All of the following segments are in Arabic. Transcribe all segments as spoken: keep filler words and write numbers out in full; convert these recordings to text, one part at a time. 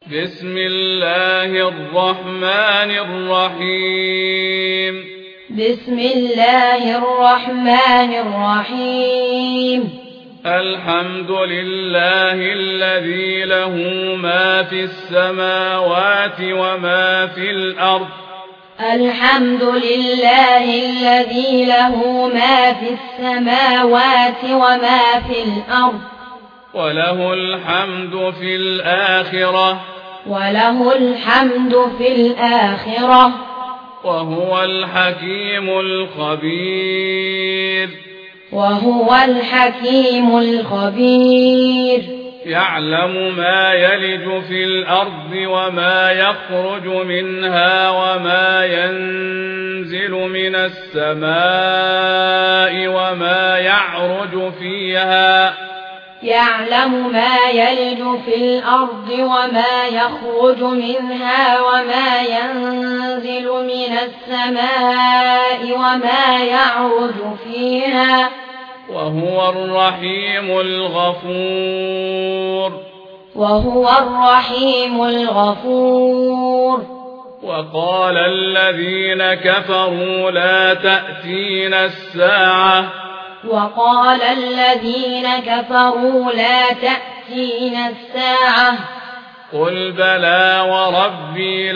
بسم الله الرحمن الرحيم بسم الله الرحمن الرحيم الحمد لله الذي له ما في السماوات وما في الأرض الحمد لله الذي له ما في السماوات وما في الأرض وله الحمد في الآخرة وله الحمد في الآخرة وهو الحكيم الخبير وهو الحكيم الخبير يعلم ما يلج في الأرض وما يخرج منها وما ينزل من السماء وما يعرج فيها يعلم ما يلج في الأرض وما يخرج منها وما ينزل من السماء وما يعرج فيها وهو الرحيم الغفور وهو الرحيم الغفور وقال الذين كفروا لا تأتينا الساعة وقال الذين كفروا لا تأتينا الساعة قل بلى وربي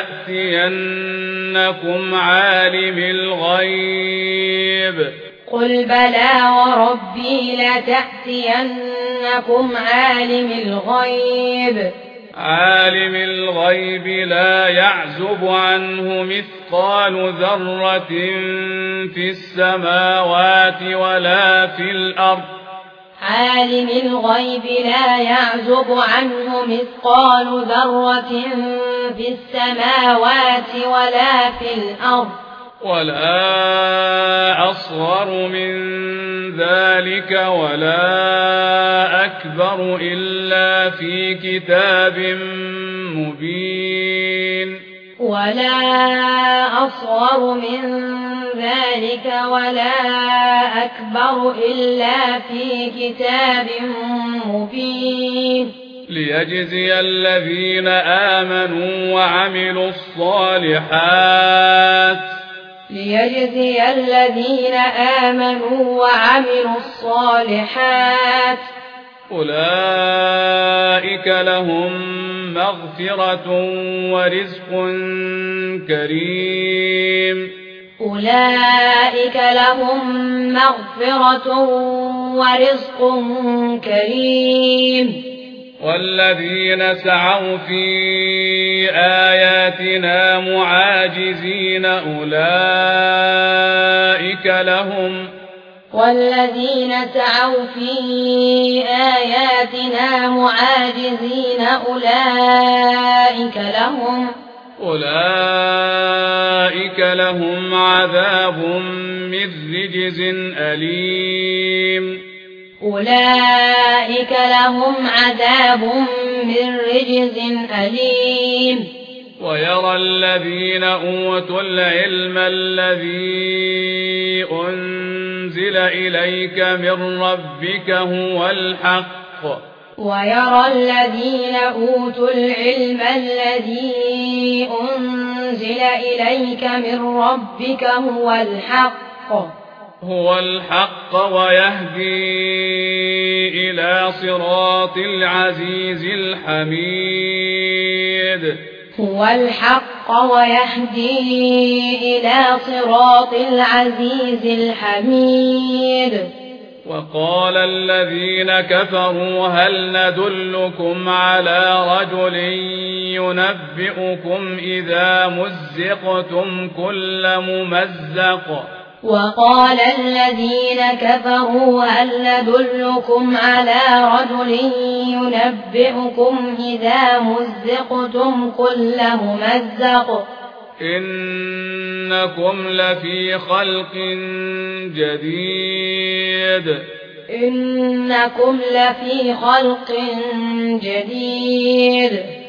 لتأتينكم عالم الغيب قل بلى وربي لتأتينكم عالم الغيب عالم الغيب لا يعزب عنه مثقال ذرة في السماوات ولا في الأرض عالم الغيب لا يعزب عنه مثقال ذرة في السماوات ولا في الأرض ولا أصغر من ذلك ولا أكبر إلا في كتاب مبين ولا أصغر من ذلك ولا أكبر إلا في كتاب مبين ليجزي الذين آمنوا وعملوا الصالحات ليجزي الذين آمنوا وعملوا الصالحات أولئك لهم مغفرة ورزق كريم أولئك لهم مغفرة ورزق كريم والذين سعوا في آياتنا معاجزين أولئك لهم والذين سعوا في آياتنا معاجزين أولئك لهم أولئك لهم عذاب من رجز أليم أولئك لهم عذاب من رجز أليم ويرى الذين أوتوا العلم الذي أنزل إليك من ربك هو الحق ويرى الذين أوتوا العلم الذي أنزل إليك من ربك هو الحق هو الحق ويهدي إلى صراط العزيز الحميد هو الحق ويهدي إلى صراط العزيز الحميد وقال الذين كفروا هل ندلكم على رجل ينبئكم إذا مزقتم كل ممزق وقال الذين كفروا هل ندلكم على رجل ينبئكم إذا مزقتم كل ممزق إنكم لفي خلق جديد إنكم لفي خلق جديد